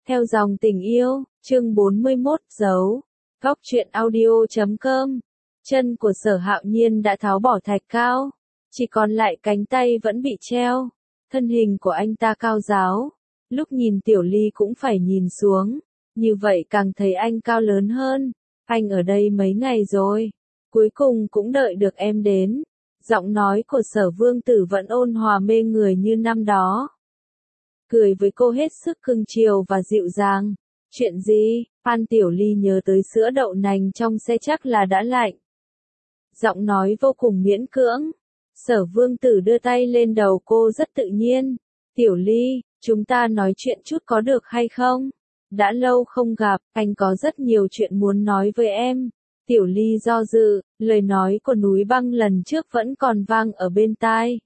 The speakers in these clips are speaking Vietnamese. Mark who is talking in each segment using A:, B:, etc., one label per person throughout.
A: Theo dòng tình yêu, chương 41, dấu. Góc truyện audio.com. Chân của Sở Hạo Nhiên đã tháo bỏ thạch cao, chỉ còn lại cánh tay vẫn bị treo. Thân hình của anh ta cao ráo, lúc nhìn Tiểu Ly cũng phải nhìn xuống, như vậy càng thấy anh cao lớn hơn. Anh ở đây mấy ngày rồi, cuối cùng cũng đợi được em đến. Giọng nói của Sở Vương Tử vẫn ôn hòa mê người như năm đó. Cười với cô hết sức cưng chiều và dịu dàng. Chuyện gì? Phan Tiểu Ly nhớ tới sữa đậu nành trong xe chắc là đã lạnh. Giọng nói vô cùng miễn cưỡng. Sở Vương Tử đưa tay lên đầu cô rất tự nhiên. Tiểu Ly, chúng ta nói chuyện chút có được hay không? Đã lâu không gặp, anh có rất nhiều chuyện muốn nói với em. Tiểu Ly do dự, lời nói của núi băng lần trước vẫn còn vang ở bên tai.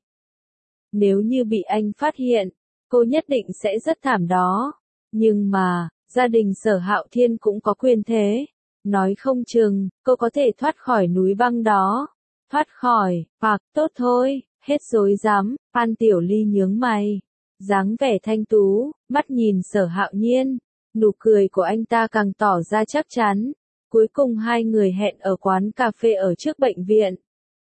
A: Nếu như bị anh phát hiện, cô nhất định sẽ rất thảm đó. Nhưng mà, gia đình Sở Hạo Thiên cũng có quyền thế. Nói không chừng, cô có thể thoát khỏi núi băng đó. Thoát khỏi, hoặc, tốt thôi, hết rối rắm. Phan Tiểu Ly nhướng mày. Dáng vẻ thanh tú, mắt nhìn Sở Hạo Nhiên. Nụ cười của anh ta càng tỏ ra chắc chắn. Cuối cùng hai người hẹn ở quán cà phê ở trước bệnh viện.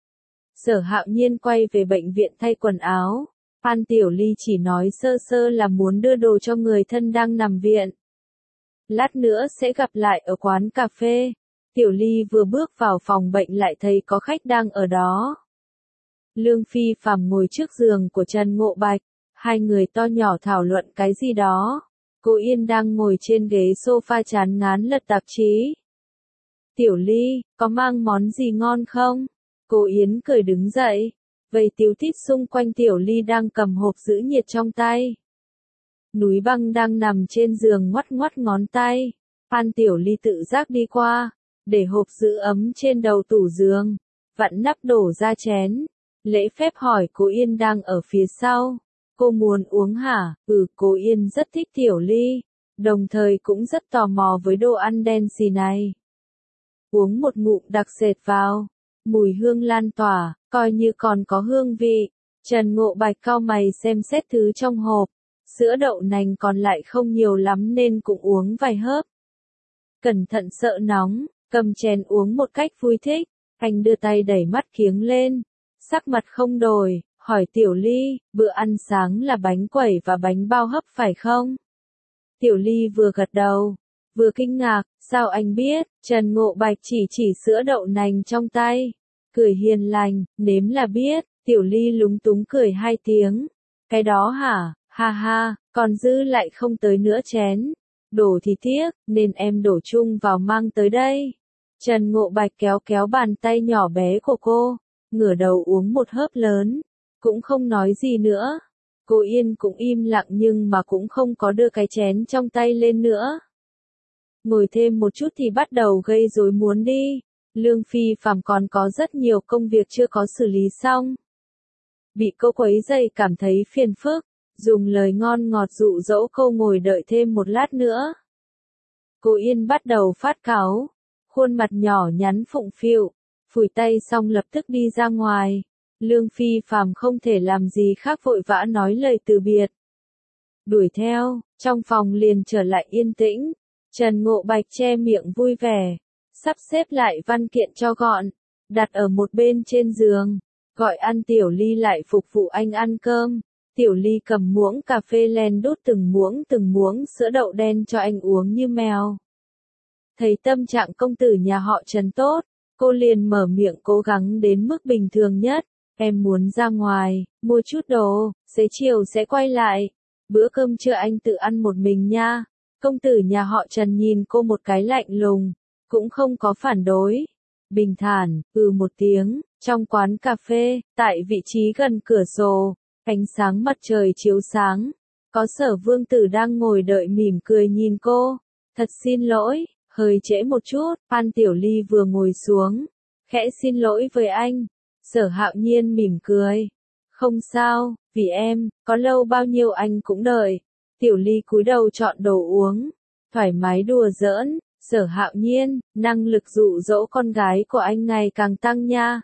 A: Sở Hạo Nhiên quay về bệnh viện thay quần áo. Phan Tiểu Ly chỉ nói sơ sơ là muốn đưa đồ cho người thân đang nằm viện. Lát nữa sẽ gặp lại ở quán cà phê. Tiểu Ly vừa bước vào phòng bệnh lại thấy có khách đang ở đó. Lương Phi Phàm ngồi trước giường của Trần Ngộ Bạch. Hai người to nhỏ thảo luận cái gì đó. Cô Yên đang ngồi trên ghế sofa chán ngán lật tạp chí. Tiểu Ly, có mang món gì ngon không? Cô Yến cười đứng dậy. Vây tíu tít xung quanh Tiểu Ly đang cầm hộp giữ nhiệt trong tay. Núi băng đang nằm trên giường ngoắt ngoắt ngón tay. Phan Tiểu Ly tự giác đi qua, để hộp giữ ấm trên đầu tủ giường, vặn nắp đổ ra chén. Lễ phép hỏi cô Yên đang ở phía sau. Cô muốn uống hả? Cô Yên rất thích Tiểu Ly, đồng thời cũng rất tò mò với đồ ăn đen xì này. Uống một ngụm đặc sệt vào. Mùi hương lan tỏa, coi như còn có hương vị. Trần Ngộ Bạch cau mày xem xét thứ trong hộp. Sữa đậu nành còn lại không nhiều lắm nên cũng uống vài hớp. Cẩn thận sợ nóng, cầm chén uống một cách vui thích. Anh đưa tay đẩy mắt kiếng lên. Sắc mặt không đổi, hỏi Tiểu Ly, bữa ăn sáng là bánh quẩy và bánh bao hấp phải không? Tiểu Ly vừa gật đầu, vừa kinh ngạc, sao anh biết? Trần Ngộ Bạch chỉ sữa đậu nành trong tay. Cười hiền lành, nếm là biết. Tiểu Ly lúng túng cười hai tiếng. Cái đó hả? Ha ha, còn dư lại không tới nửa chén. Đổ thì tiếc, nên em đổ chung vào mang tới đây. Trần Ngộ Bạch kéo kéo bàn tay nhỏ bé của cô, ngửa đầu uống một hớp lớn, cũng không nói gì nữa. Cô Yên cũng im lặng nhưng mà cũng không có đưa cái chén trong tay lên nữa. Ngồi thêm một chút thì bắt đầu gây rối muốn đi. Lương Phi Phàm còn có rất nhiều công việc chưa có xử lý xong. Bị cô quấy rầy cảm thấy phiền phức, dùng lời ngon ngọt dụ dỗ cô ngồi đợi thêm một lát nữa. Cô Yên bắt đầu phát cáu, khuôn mặt nhỏ nhắn phụng phịu, phủi tay xong lập tức đi ra ngoài. Lương Phi Phàm không thể làm gì khác vội vã nói lời từ biệt. Đuổi theo, trong phòng liền trở lại yên tĩnh. Trần Ngộ Bạch che miệng vui vẻ, sắp xếp lại văn kiện cho gọn, đặt ở một bên trên giường, gọi ăn Tiểu Ly lại phục vụ anh ăn cơm. Tiểu Ly cầm muỗng cà phê len đút từng muỗng sữa đậu đen cho anh uống như mèo. Thấy tâm trạng công tử nhà họ Trần tốt, cô liền mở miệng cố gắng đến mức bình thường nhất. Em muốn ra ngoài, mua chút đồ, xế chiều sẽ quay lại. Bữa cơm trưa anh tự ăn một mình nha. Công tử nhà họ Trần nhìn cô một cái lạnh lùng, cũng không có phản đối. Bình thản, một tiếng, trong quán cà phê, tại vị trí gần cửa sổ, ánh sáng mặt trời chiếu sáng. Có Sở Vương Tử đang ngồi đợi mỉm cười nhìn cô. Thật xin lỗi, hơi trễ một chút. Phan Tiểu Ly vừa ngồi xuống, khẽ xin lỗi với anh. Sở Hạo Nhiên mỉm cười. Không sao, vì em, có lâu bao nhiêu anh cũng đợi. Tiểu Ly cúi đầu chọn đồ uống, thoải mái đùa giỡn. Sở Hạo Nhiên, năng lực dụ dỗ con gái của anh ngày càng tăng nha.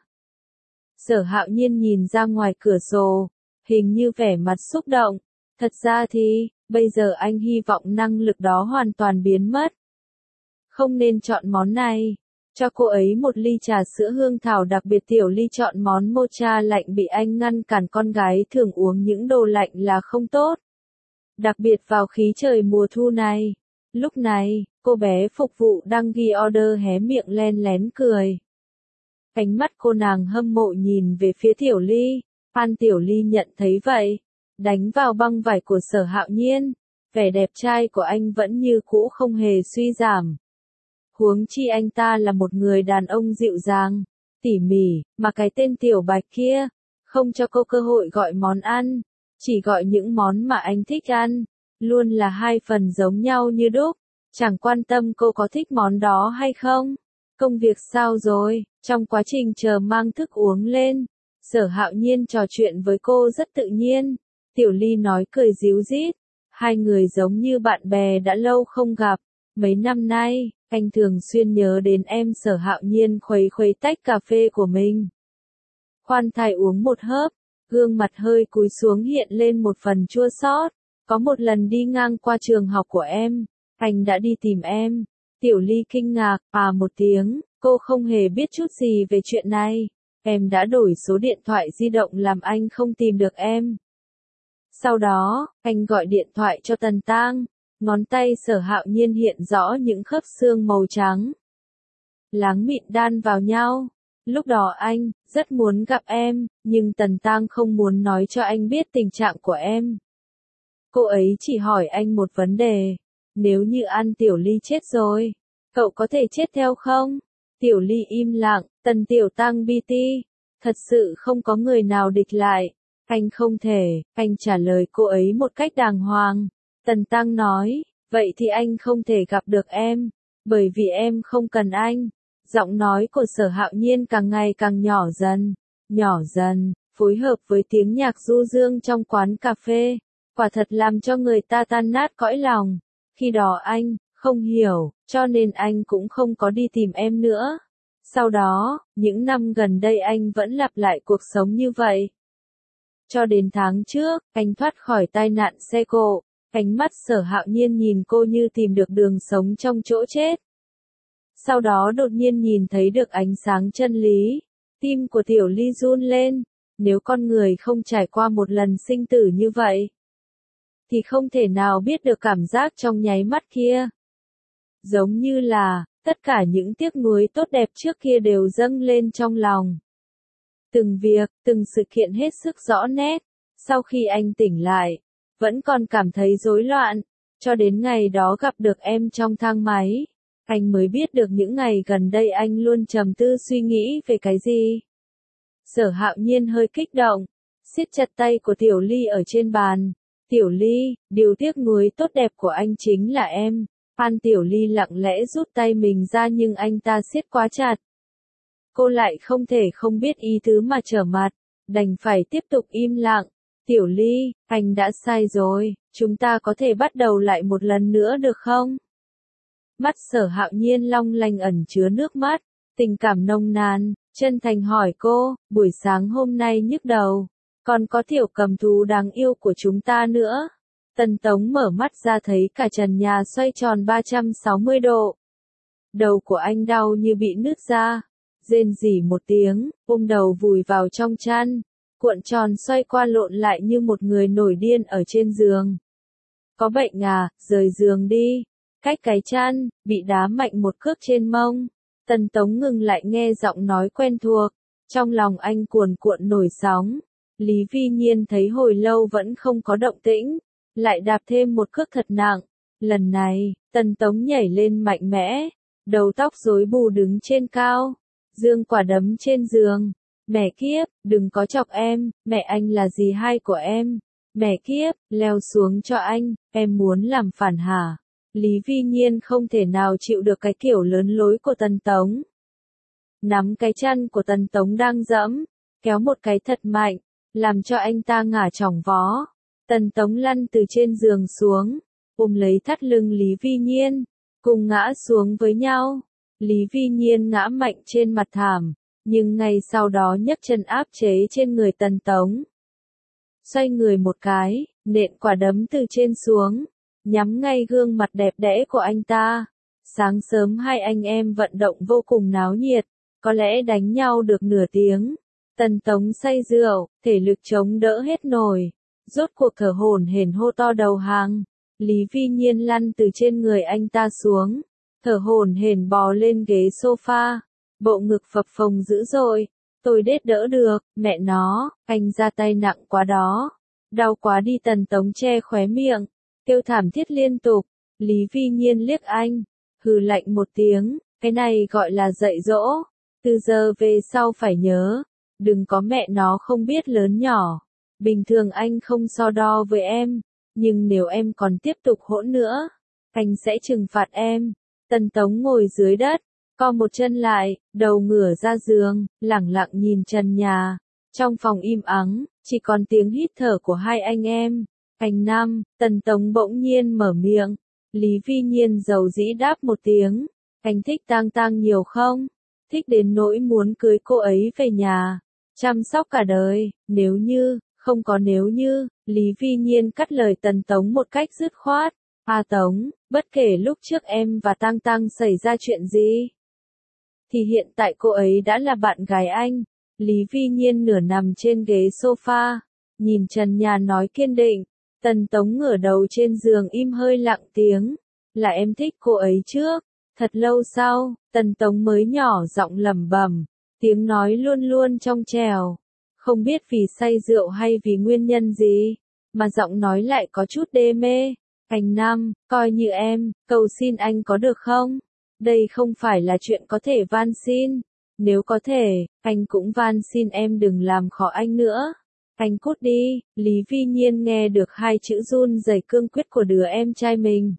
A: Sở Hạo Nhiên nhìn ra ngoài cửa sổ, hình như vẻ mặt xúc động. Thật ra thì, Bây giờ anh hy vọng năng lực đó hoàn toàn biến mất. Không nên chọn món này. Cho cô ấy một ly trà sữa hương thảo đặc biệt. Tiểu Ly chọn món mocha lạnh bị anh ngăn cản. Con gái thường uống những đồ lạnh là không tốt. Đặc biệt vào khí trời mùa thu này. Lúc này, cô bé phục vụ đang ghi order hé miệng len lén cười. Ánh mắt cô nàng hâm mộ nhìn về phía Tiểu Ly. Phan Tiểu Ly nhận thấy vậy. Đánh vào băng vải của Sở Hạo Nhiên. Vẻ đẹp trai của anh vẫn như cũ không hề suy giảm. Huống chi anh ta là một người đàn ông dịu dàng, tỉ mỉ, mà cái tên Tiểu Bạch kia, không cho cô cơ hội gọi món ăn, chỉ gọi những món mà anh thích ăn, luôn là hai phần giống nhau như đúc, chẳng quan tâm cô có thích món đó hay không. Công việc sao rồi? Trong quá trình chờ mang thức uống lên, Sở Hạo Nhiên trò chuyện với cô rất tự nhiên, Tiểu Ly nói cười ríu rít, hai người giống như bạn bè đã lâu không gặp, mấy năm nay. Anh thường xuyên nhớ đến em. Sở Hạo Nhiên khuấy khuấy tách cà phê của mình. Khoan thai uống một hớp, gương mặt hơi cúi xuống hiện lên một phần chua xót. Có một lần đi ngang qua trường học của em, anh đã đi tìm em. Tiểu Ly kinh ngạc, một tiếng, cô không hề biết chút gì về chuyện này. Em đã đổi số điện thoại di động làm anh không tìm được em. Sau đó, anh gọi điện thoại cho Tần Tang. Ngón tay Sở Hạo Nhiên hiện rõ những khớp xương màu trắng. Láng mịn đan vào nhau. Lúc đó anh, rất muốn gặp em, nhưng Tần Tang không muốn nói cho anh biết tình trạng của em. Cô ấy chỉ hỏi anh một vấn đề. Nếu như An Tiểu Ly chết rồi, cậu có thể chết theo không? Tiểu Ly im lặng, Tần Tiểu Tăng BT. Thật sự không có người nào địch lại. Anh không thể, anh trả lời cô ấy một cách đàng hoàng. Tần Tăng nói, vậy thì anh không thể gặp được em, bởi vì em không cần anh. Giọng nói của Sở Hạo Nhiên càng ngày càng nhỏ dần, phối hợp với tiếng nhạc du dương trong quán cà phê, quả thật làm cho người ta tan nát cõi lòng. Khi đó anh, không hiểu, cho nên anh cũng không có đi tìm em nữa. Sau đó, những năm gần đây anh vẫn lặp lại cuộc sống như vậy. Cho đến tháng trước, anh thoát khỏi tai nạn xe cộ. Ánh mắt Sở Hạo Nhiên nhìn cô như tìm được đường sống trong chỗ chết. Sau đó đột nhiên nhìn thấy được ánh sáng chân lý. Tim của Tiểu Ly run lên. Nếu con người không trải qua một lần sinh tử như vậy, thì không thể nào biết được cảm giác trong nháy mắt kia. Giống như là, tất cả những tiếc nuối tốt đẹp trước kia đều dâng lên trong lòng. Từng việc, từng sự kiện hết sức rõ nét. Sau khi anh tỉnh lại, vẫn còn cảm thấy rối loạn, cho đến ngày đó gặp được em trong thang máy, anh mới biết được những ngày gần đây anh luôn trầm tư suy nghĩ về cái gì. Sở Hạo Nhiên hơi kích động, siết chặt tay của Tiểu Ly ở trên bàn. Tiểu Ly, điều tiếc nuối tốt đẹp của anh chính là em. Phan Tiểu Ly lặng lẽ rút tay mình ra nhưng anh ta siết quá chặt. Cô lại không thể không biết ý tứ mà trở mặt, đành phải tiếp tục im lặng. Tiểu Ly, anh đã sai rồi, chúng ta có thể bắt đầu lại một lần nữa được không? Mắt Sở Hạo Nhiên long lanh ẩn chứa nước mắt, tình cảm nồng nàn, chân thành hỏi cô, buổi sáng hôm nay nhức đầu, còn có tiểu cầm thú đáng yêu của chúng ta nữa. Tần Tống mở mắt ra thấy cả trần nhà xoay tròn 360 độ. Đầu của anh đau như bị nứt ra, rên rỉ một tiếng, ôm đầu vùi vào trong chăn, cuộn tròn xoay qua lộn lại như một người nổi điên ở trên giường. Có bệnh à, rời giường đi. Cách cái chăn, bị đá mạnh một cước trên mông. Tần Tống ngừng lại nghe giọng nói quen thuộc. Trong lòng anh cuồn cuộn nổi sóng. Lý Vi Nhiên thấy hồi lâu vẫn không có động tĩnh, lại đạp thêm một cước thật nặng. Lần này, Tần Tống nhảy lên mạnh mẽ, đầu tóc rối bù đứng trên cao, giương quả đấm trên giường. Mẹ kiếp, đừng có chọc em, mẹ anh là dì hai của em. Mẹ kiếp, leo xuống cho anh, em muốn làm phản hả? Lý Vi Nhiên không thể nào chịu được cái kiểu lớn lối của Tần Tống. Nắm cái chân của Tần Tống đang dẫm, kéo một cái thật mạnh, làm cho anh ta ngả chỏng vó. Tần Tống lăn từ trên giường xuống, ôm lấy thắt lưng Lý Vi Nhiên, cùng ngã xuống với nhau. Lý Vi Nhiên ngã mạnh trên mặt thảm, nhưng ngay sau đó nhấc chân áp chế trên người Tần Tống. xoay người một cái, nện quả đấm từ trên xuống, nhắm ngay gương mặt đẹp đẽ của anh ta. Sáng sớm hai anh em vận động vô cùng náo nhiệt, có lẽ đánh nhau được nửa tiếng. Tần Tống say rượu, thể lực chống đỡ hết nổi, rốt cuộc thở hổn hển hô to đầu hàng. Lý Vi Nhiên lăn từ trên người anh ta xuống, thở hổn hển bò lên ghế sofa, bộ ngực phập phồng dữ dội. Tôi đết đỡ được, mẹ nó, anh ra tay nặng quá đó. Đau quá đi. Tần Tống che khóe miệng, kêu thảm thiết liên tục. Lý Vi Nhiên liếc anh, hừ lạnh một tiếng, cái này gọi là dạy dỗ. Từ giờ về sau phải nhớ, đừng có mẹ nó không biết lớn nhỏ. Bình thường anh không so đo với em, nhưng nếu em còn tiếp tục hỗn nữa, anh sẽ trừng phạt em. Tần Tống ngồi dưới đất, co một chân lại, đầu ngửa ra giường, lẳng lặng nhìn trần nhà. Trong phòng im ắng, chỉ còn tiếng hít thở của hai anh em. Anh Nam, Tần Tống bỗng nhiên mở miệng. Lý Vi Nhiên dầu dĩ đáp một tiếng. Anh thích Tang Tang nhiều không? Thích đến nỗi muốn cưới cô ấy về nhà, chăm sóc cả đời. Nếu như, không có nếu như. Lý Vi Nhiên cắt lời Tần Tống một cách dứt khoát. Tống, bất kể lúc trước em và Tang Tang xảy ra chuyện gì, thì hiện tại cô ấy đã là bạn gái anh. Lý Vi Nhiên nửa nằm trên ghế sofa, nhìn trần nhà nói kiên định. Tần Tống ngửa đầu trên giường im hơi lặng tiếng. Là em thích cô ấy trước. Thật lâu sau, Tần Tống mới nhỏ giọng lẩm bẩm, tiếng nói luôn luôn trong trẻo. Không biết vì say rượu hay vì nguyên nhân gì, mà giọng nói lại có chút đê mê. Anh Nam, coi như em, cầu xin anh có được không? Đây không phải là chuyện có thể van xin. Nếu có thể, anh cũng van xin em đừng làm khó anh nữa. Anh cút đi. Lý Vi Nhiên nghe được hai chữ run rẩy cương quyết của đứa em trai mình,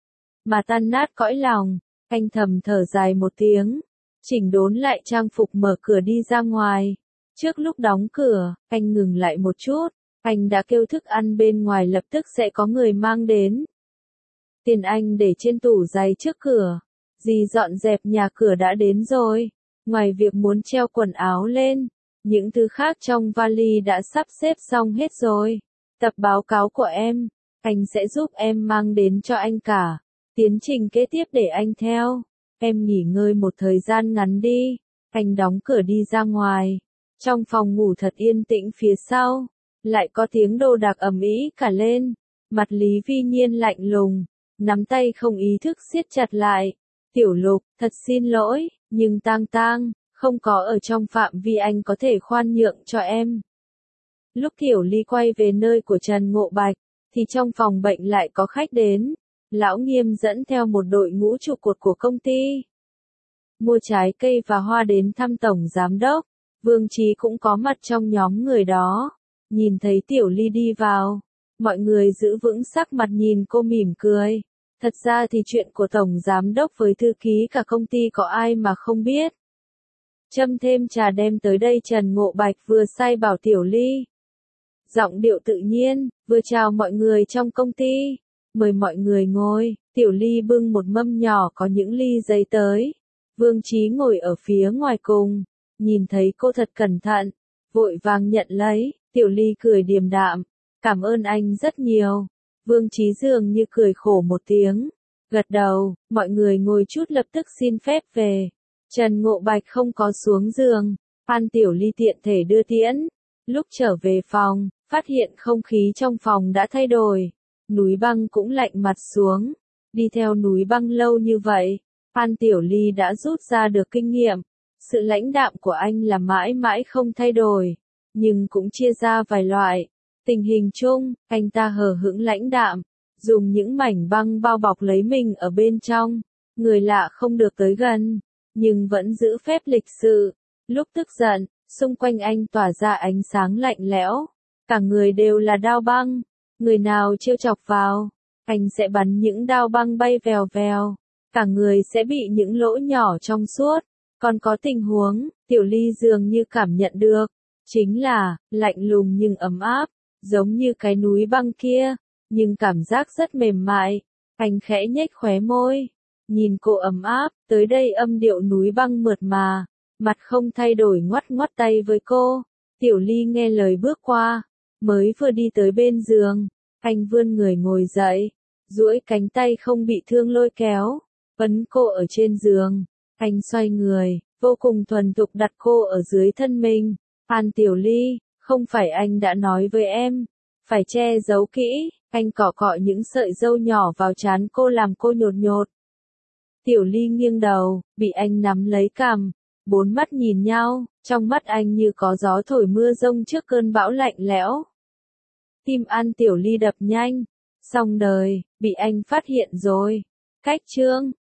A: mà tan nát cõi lòng. Anh thầm thở dài một tiếng, chỉnh đốn lại trang phục mở cửa đi ra ngoài. Trước lúc đóng cửa, anh ngừng lại một chút. Anh đã kêu thức ăn bên ngoài lập tức sẽ có người mang đến. Tiền anh để trên tủ giày trước cửa. Dì dọn dẹp nhà cửa đã đến rồi. Ngoài việc muốn treo quần áo lên, những thứ khác trong vali đã sắp xếp xong hết rồi. Tập báo cáo của em, anh sẽ giúp em mang đến cho anh cả. Tiến trình kế tiếp để anh theo. Em nghỉ ngơi một thời gian ngắn đi. Anh đóng cửa đi ra ngoài. Trong phòng ngủ thật yên tĩnh phía sau, lại có tiếng đồ đạc ầm ĩ cả lên. Mặt Lý Vi Nhiên lạnh lùng, nắm tay không ý thức siết chặt lại. Tiểu Lục, thật xin lỗi, nhưng Tang Tang không có ở trong phạm vi anh có thể khoan nhượng cho em. Lúc Tiểu Ly quay về nơi của Trần Ngộ Bạch, thì trong phòng bệnh lại có khách đến. Lão Nghiêm dẫn theo một đội ngũ trụ cột của công ty mua trái cây và hoa đến thăm tổng giám đốc. Vương Chí cũng có mặt trong nhóm người đó. Nhìn thấy Tiểu Ly đi vào, mọi người giữ vững sắc mặt nhìn cô mỉm cười. Thật ra thì chuyện của tổng giám đốc với thư ký cả công ty có ai mà không biết. Châm thêm trà đem tới đây. Trần Ngộ Bạch vừa sai bảo Tiểu Ly, giọng điệu tự nhiên, vừa chào mọi người trong công ty. Mời mọi người ngồi. Tiểu Ly bưng một mâm nhỏ có những ly giấy tới. Vương Chí ngồi ở phía ngoài cùng, nhìn thấy cô thật cẩn thận, vội vàng nhận lấy. Tiểu Ly cười điềm đạm, cảm ơn anh rất nhiều. Vương Chí dường như cười khổ một tiếng, gật đầu. Mọi người ngồi chút lập tức xin phép về. Trần Ngộ Bạch không có xuống giường, Phan Tiểu Ly tiện thể đưa tiễn. Lúc trở về phòng, phát hiện không khí trong phòng đã thay đổi. Núi băng cũng lạnh mặt xuống. Đi theo núi băng lâu như vậy, Phan Tiểu Ly đã rút ra được kinh nghiệm. Sự lãnh đạm của anh là mãi mãi không thay đổi, nhưng cũng chia ra vài loại. Tình hình chung, anh ta hờ hững lãnh đạm, dùng những mảnh băng bao bọc lấy mình ở bên trong. Người lạ không được tới gần, nhưng vẫn giữ phép lịch sự. Lúc tức giận, xung quanh anh tỏa ra ánh sáng lạnh lẽo. Cả người đều là đao băng. Người nào trêu chọc vào, anh sẽ bắn những đao băng bay vèo vèo. Cả người sẽ bị những lỗ nhỏ trong suốt. Còn có tình huống, Tiểu Ly dường như cảm nhận được. Chính là, lạnh lùng nhưng ấm áp, giống như cái núi băng kia, nhưng cảm giác rất mềm mại. Anh khẽ nhếch khóe môi, nhìn cô ấm áp, tới đây âm điệu núi băng mượt mà, mặt không thay đổi ngoắt ngoắt tay với cô. Tiểu Ly nghe lời bước qua, Mới vừa đi tới bên giường, anh vươn người ngồi dậy, duỗi cánh tay không bị thương lôi kéo, ấn cô ở trên giường. Anh xoay người, vô cùng thuần thục đặt cô ở dưới thân mình. An Tiểu Ly, không phải anh đã nói với em, phải che giấu kỹ. Anh cọ cọ những sợi râu nhỏ vào trán cô làm cô nhột nhột. Tiểu Ly nghiêng đầu, bị anh nắm lấy cằm, bốn mắt nhìn nhau, trong mắt anh như có gió thổi mưa rông trước cơn bão lạnh lẽo. Tim An Tiểu Ly đập nhanh, xong đời, bị anh phát hiện rồi. Cách chương